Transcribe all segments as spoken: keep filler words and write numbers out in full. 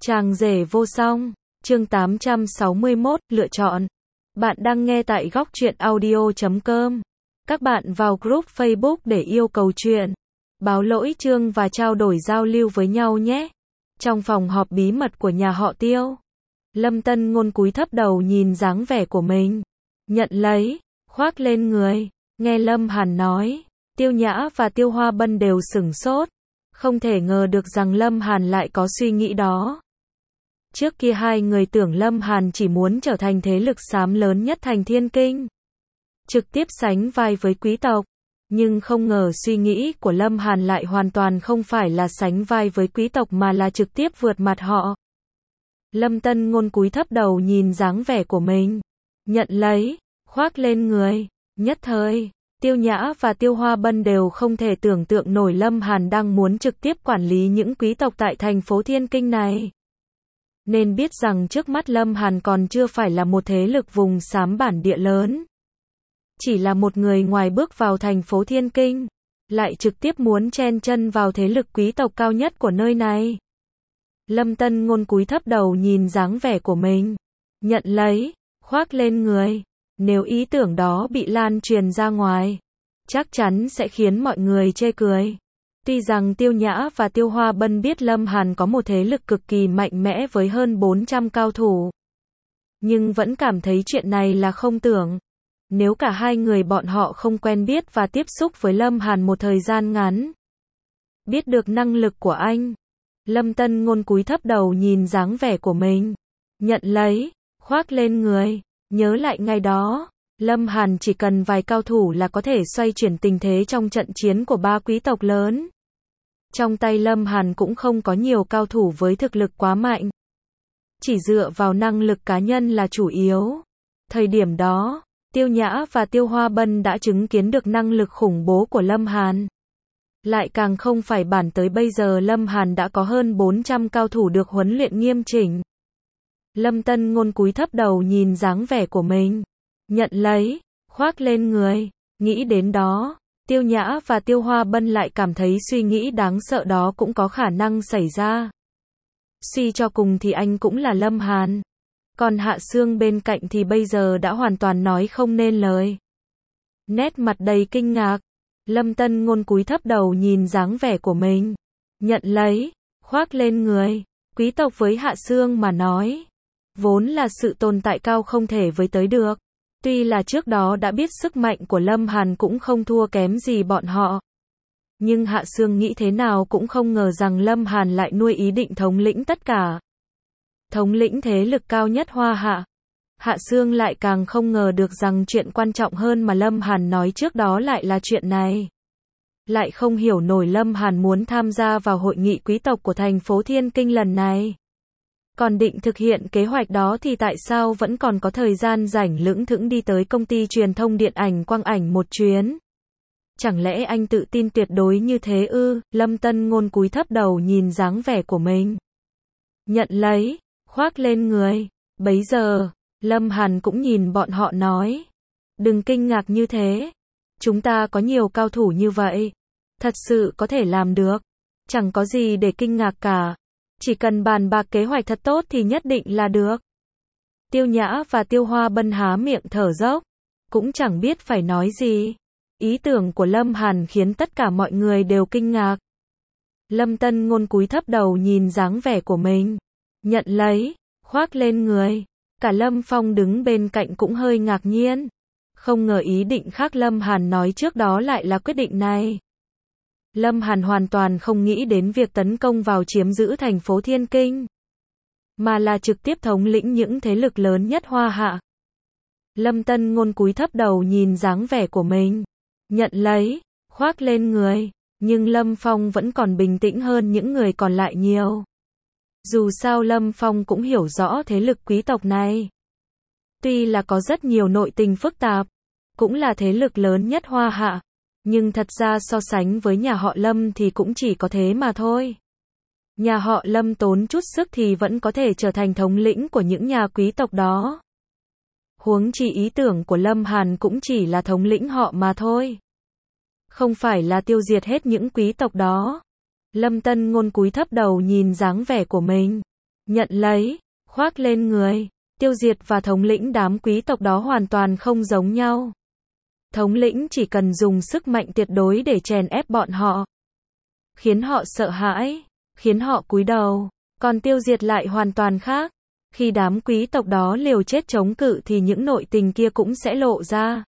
Chàng rể vô song, chương tám trăm sáu mươi mốt, lựa chọn. Bạn đang nghe tại góc truyện audio chấm com. Các bạn vào group Facebook để yêu cầu chuyện, báo lỗi chương và trao đổi giao lưu với nhau nhé. Trong phòng họp bí mật của nhà họ Tiêu, Lâm Tân Ngôn cúi thấp đầu nhìn dáng vẻ của mình, nhận lấy, khoác lên người. Nghe Lâm Hàn nói, Tiêu Nhã và Tiêu Hoa Bân đều sửng sốt, không thể ngờ được rằng Lâm Hàn lại có suy nghĩ đó. Trước kia hai người tưởng Lâm Hàn chỉ muốn trở thành thế lực xám lớn nhất thành Thiên Kinh, trực tiếp sánh vai với quý tộc, nhưng không ngờ suy nghĩ của Lâm Hàn lại hoàn toàn không phải là sánh vai với quý tộc mà là trực tiếp vượt mặt họ. Lâm Tân Ngôn cúi thấp đầu nhìn dáng vẻ của mình, nhận lấy, khoác lên người. Nhất thời, Tiêu Nhã và Tiêu Hoa Bân đều không thể tưởng tượng nổi Lâm Hàn đang muốn trực tiếp quản lý những quý tộc tại thành phố Thiên Kinh này. Nên biết rằng trước mắt Lâm Hàn còn chưa phải là một thế lực vùng xám bản địa lớn. Chỉ là một người ngoài bước vào thành phố Thiên Kinh, lại trực tiếp muốn chen chân vào thế lực quý tộc cao nhất của nơi này. Lâm Tân Ngôn cúi thấp đầu nhìn dáng vẻ của mình, nhận lấy, khoác lên người. Nếu ý tưởng đó bị lan truyền ra ngoài, chắc chắn sẽ khiến mọi người chê cười. Tuy rằng Tiêu Nhã và Tiêu Hoa Bân biết Lâm Hàn có một thế lực cực kỳ mạnh mẽ với hơn bốn trăm cao thủ, nhưng vẫn cảm thấy chuyện này là không tưởng. Nếu cả hai người bọn họ không quen biết và tiếp xúc với Lâm Hàn một thời gian ngắn, biết được năng lực của anh, Lâm Tân Ngôn cúi thấp đầu nhìn dáng vẻ của mình, nhận lấy, khoác lên người. Nhớ lại ngày đó, Lâm Hàn chỉ cần vài cao thủ là có thể xoay chuyển tình thế trong trận chiến của ba quý tộc lớn. Trong tay Lâm Hàn cũng không có nhiều cao thủ với thực lực quá mạnh, chỉ dựa vào năng lực cá nhân là chủ yếu. Thời điểm đó, Tiêu Nhã và Tiêu Hoa Bân đã chứng kiến được năng lực khủng bố của Lâm Hàn. Lại càng không phải bàn tới bây giờ Lâm Hàn đã có hơn bốn trăm cao thủ được huấn luyện nghiêm chỉnh. Lâm Tân Ngôn cúi thấp đầu nhìn dáng vẻ của mình, nhận lấy, khoác lên người. Nghĩ đến đó, Tiêu Nhã và Tiêu Hoa Bân lại cảm thấy suy nghĩ đáng sợ đó cũng có khả năng xảy ra. Suy cho cùng thì anh cũng là Lâm Hàn, còn Hạ Sương bên cạnh thì bây giờ đã hoàn toàn nói không nên lời. Nét mặt đầy kinh ngạc, Lâm Tân Ngôn cúi thấp đầu nhìn dáng vẻ của mình, nhận lấy, khoác lên người. Quý tộc với Hạ Sương mà nói, vốn là sự tồn tại cao không thể với tới được. Tuy là trước đó đã biết sức mạnh của Lâm Hàn cũng không thua kém gì bọn họ, nhưng Hạ Sương nghĩ thế nào cũng không ngờ rằng Lâm Hàn lại nuôi ý định thống lĩnh tất cả. Thống lĩnh thế lực cao nhất Hoa Hạ. Hạ Sương lại càng không ngờ được rằng chuyện quan trọng hơn mà Lâm Hàn nói trước đó lại là chuyện này. Lại không hiểu nổi Lâm Hàn muốn tham gia vào hội nghị quý tộc của thành phố Thiên Kinh lần này. Còn định thực hiện kế hoạch đó thì tại sao vẫn còn có thời gian rảnh lững thững đi tới công ty truyền thông điện ảnh quang ảnh một chuyến? Chẳng lẽ anh tự tin tuyệt đối như thế ư? Lâm Tân Ngôn cúi thấp đầu nhìn dáng vẻ của mình, nhận lấy, khoác lên người. Bấy giờ, Lâm Hàn cũng nhìn bọn họ nói, đừng kinh ngạc như thế, chúng ta có nhiều cao thủ như vậy, thật sự có thể làm được, chẳng có gì để kinh ngạc cả. Chỉ cần bàn bạc kế hoạch thật tốt thì nhất định là được. Tiêu Nhã và Tiêu Hoa Bân há miệng thở dốc, cũng chẳng biết phải nói gì. Ý tưởng của Lâm Hàn khiến tất cả mọi người đều kinh ngạc. Lâm Tân Ngôn cúi thấp đầu nhìn dáng vẻ của mình, nhận lấy, khoác lên người. Cả Lâm Phong đứng bên cạnh cũng hơi ngạc nhiên, không ngờ ý định khác Lâm Hàn nói trước đó lại là quyết định này. Lâm Hàn hoàn toàn không nghĩ đến việc tấn công vào chiếm giữ thành phố Thiên Kinh, mà là trực tiếp thống lĩnh những thế lực lớn nhất Hoa Hạ. Lâm Tân Ngôn cúi thấp đầu nhìn dáng vẻ của mình, nhận lấy, khoác lên người. Nhưng Lâm Phong vẫn còn bình tĩnh hơn những người còn lại nhiều. Dù sao Lâm Phong cũng hiểu rõ thế lực quý tộc này. Tuy là có rất nhiều nội tình phức tạp, cũng là thế lực lớn nhất Hoa Hạ, nhưng thật ra so sánh với nhà họ Lâm thì cũng chỉ có thế mà thôi. Nhà họ Lâm tốn chút sức thì vẫn có thể trở thành thống lĩnh của những nhà quý tộc đó. Huống chi ý tưởng của Lâm Hàn cũng chỉ là thống lĩnh họ mà thôi, không phải là tiêu diệt hết những quý tộc đó. Lâm Tân Ngôn cúi thấp đầu nhìn dáng vẻ của mình, nhận lấy, khoác lên người, tiêu diệt và thống lĩnh đám quý tộc đó hoàn toàn không giống nhau. Thống lĩnh chỉ cần dùng sức mạnh tuyệt đối để chèn ép bọn họ, khiến họ sợ hãi, khiến họ cúi đầu, còn tiêu diệt lại hoàn toàn khác. Khi đám quý tộc đó liều chết chống cự thì những nội tình kia cũng sẽ lộ ra.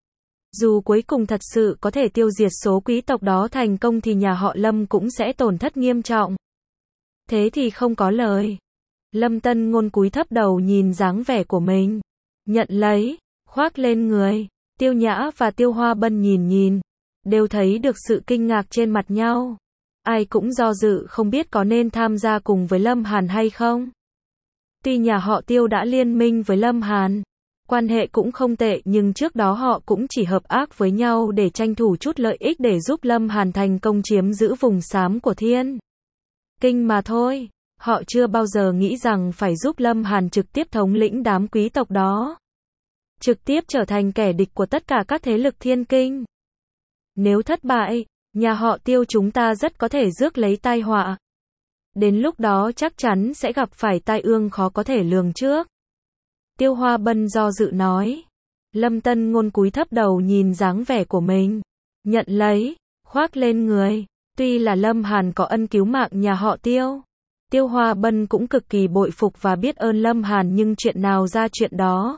Dù cuối cùng thật sự có thể tiêu diệt số quý tộc đó thành công thì nhà họ Lâm cũng sẽ tổn thất nghiêm trọng. Thế thì không có lời. Lâm Tân Ngôn cúi thấp đầu nhìn dáng vẻ của mình, nhận lấy, khoác lên người. Tiêu Nhã và Tiêu Hoa Bân nhìn nhìn, đều thấy được sự kinh ngạc trên mặt nhau. Ai cũng do dự không biết có nên tham gia cùng với Lâm Hàn hay không. Tuy nhà họ Tiêu đã liên minh với Lâm Hàn, quan hệ cũng không tệ, nhưng trước đó họ cũng chỉ hợp ác với nhau để tranh thủ chút lợi ích để giúp Lâm Hàn thành công chiếm giữ vùng xám của Thiên Kinh mà thôi. Họ chưa bao giờ nghĩ rằng phải giúp Lâm Hàn trực tiếp thống lĩnh đám quý tộc đó, trực tiếp trở thành kẻ địch của tất cả các thế lực Thiên Kinh. Nếu thất bại, nhà họ Tiêu chúng ta rất có thể rước lấy tai họa. Đến lúc đó chắc chắn sẽ gặp phải tai ương khó có thể lường trước. Tiêu Hoa Bân do dự nói. Lâm Tân Ngôn cúi thấp đầu nhìn dáng vẻ của mình, nhận lấy, khoác lên người. Tuy là Lâm Hàn có ân cứu mạng nhà họ Tiêu, Tiêu Hoa Bân cũng cực kỳ bội phục và biết ơn Lâm Hàn, nhưng chuyện nào ra chuyện đó.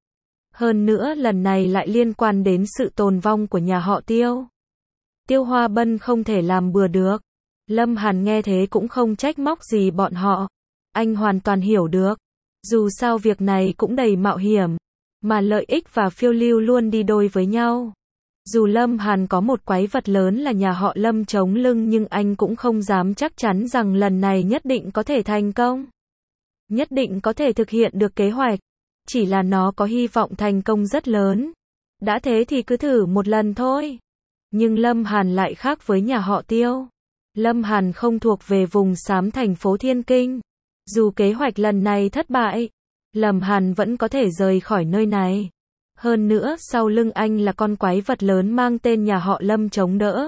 Hơn nữa lần này lại liên quan đến sự tồn vong của nhà họ Tiêu. Tiêu Hoa Bân không thể làm bừa được. Lâm Hàn nghe thế cũng không trách móc gì bọn họ. Anh hoàn toàn hiểu được. Dù sao việc này cũng đầy mạo hiểm, mà lợi ích và phiêu lưu luôn đi đôi với nhau. Dù Lâm Hàn có một quái vật lớn là nhà họ Lâm chống lưng, nhưng anh cũng không dám chắc chắn rằng lần này nhất định có thể thành công. Nhất định có thể thực hiện được kế hoạch. Chỉ là nó có hy vọng thành công rất lớn. Đã thế thì cứ thử một lần thôi. Nhưng Lâm Hàn lại khác với nhà họ Tiêu. Lâm Hàn không thuộc về vùng xám thành phố Thiên Kinh. Dù kế hoạch lần này thất bại, Lâm Hàn vẫn có thể rời khỏi nơi này. Hơn nữa sau lưng anh là con quái vật lớn mang tên nhà họ Lâm chống đỡ.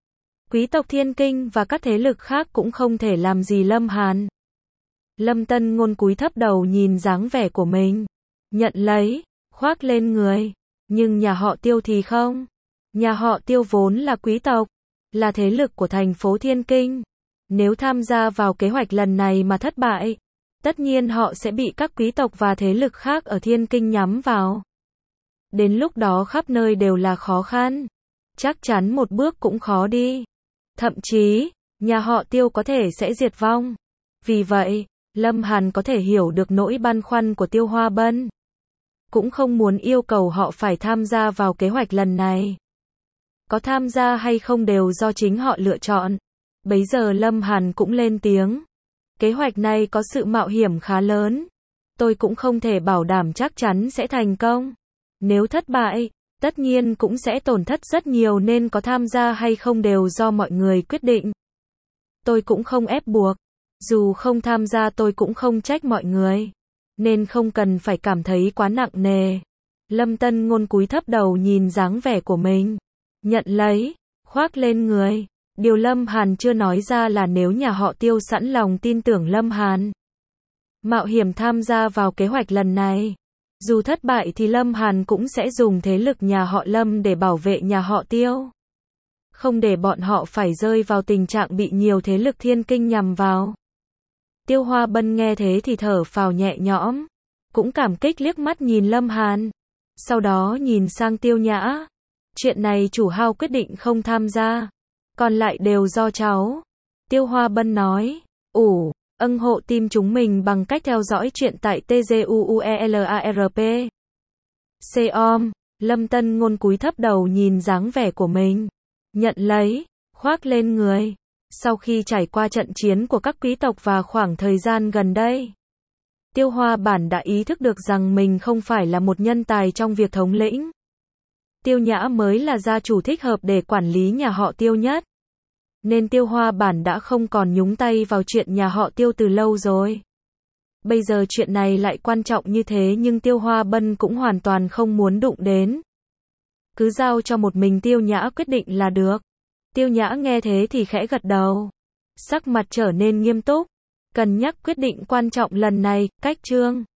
Quý tộc Thiên Kinh và các thế lực khác cũng không thể làm gì Lâm Hàn. Lâm Tân Ngôn cúi thấp đầu nhìn dáng vẻ của mình, nhận lấy, khoác lên người. Nhưng nhà họ Tiêu thì không. Nhà họ Tiêu vốn là quý tộc, là thế lực của thành phố Thiên Kinh. Nếu tham gia vào kế hoạch lần này mà thất bại, tất nhiên họ sẽ bị các quý tộc và thế lực khác ở Thiên Kinh nhắm vào. Đến lúc đó khắp nơi đều là khó khăn. Chắc chắn một bước cũng khó đi. Thậm chí, nhà họ Tiêu có thể sẽ diệt vong. Vì vậy, Lâm Hàn có thể hiểu được nỗi băn khoăn của Tiêu Hoa Bân. Cũng không muốn yêu cầu họ phải tham gia vào kế hoạch lần này. Có tham gia hay không đều do chính họ lựa chọn. Bấy giờ Lâm Hàn cũng lên tiếng. Kế hoạch này có sự mạo hiểm khá lớn. Tôi cũng không thể bảo đảm chắc chắn sẽ thành công. Nếu thất bại, tất nhiên cũng sẽ tổn thất rất nhiều, nên có tham gia hay không đều do mọi người quyết định. Tôi cũng không ép buộc. Dù không tham gia tôi cũng không trách mọi người. Nên không cần phải cảm thấy quá nặng nề. Lâm Tân Ngôn cúi thấp đầu nhìn dáng vẻ của mình, nhận lấy, khoác lên người. Điều Lâm Hàn chưa nói ra là nếu nhà họ Tiêu sẵn lòng tin tưởng Lâm Hàn, mạo hiểm tham gia vào kế hoạch lần này, dù thất bại thì Lâm Hàn cũng sẽ dùng thế lực nhà họ Lâm để bảo vệ nhà họ Tiêu. Không để bọn họ phải rơi vào tình trạng bị nhiều thế lực Thiên Kinh nhằm vào. Tiêu Hoa Bân nghe thế thì thở phào nhẹ nhõm, cũng cảm kích liếc mắt nhìn Lâm Hàn. Sau đó nhìn sang Tiêu Nhã. Chuyện này chủ hao quyết định không tham gia, còn lại đều do cháu. Tiêu Hoa Bân nói. Ủ, âng hộ tim chúng mình bằng cách theo dõi chuyện tại T G U U E L A R P. Com. Lâm Tân Ngôn cúi thấp đầu nhìn dáng vẻ của mình, nhận lấy, khoác lên người. Sau khi trải qua trận chiến của các quý tộc và khoảng thời gian gần đây, Tiêu Hoa Bản đã ý thức được rằng mình không phải là một nhân tài trong việc thống lĩnh. Tiêu Nhã mới là gia chủ thích hợp để quản lý nhà họ Tiêu nhất. Nên Tiêu Hoa Bản đã không còn nhúng tay vào chuyện nhà họ Tiêu từ lâu rồi. Bây giờ chuyện này lại quan trọng như thế, nhưng Tiêu Hoa Bân cũng hoàn toàn không muốn đụng đến. Cứ giao cho một mình Tiêu Nhã quyết định là được. Tiêu Nhã nghe thế thì khẽ gật đầu. Sắc mặt trở nên nghiêm túc. Cân nhắc quyết định quan trọng lần này, cách chương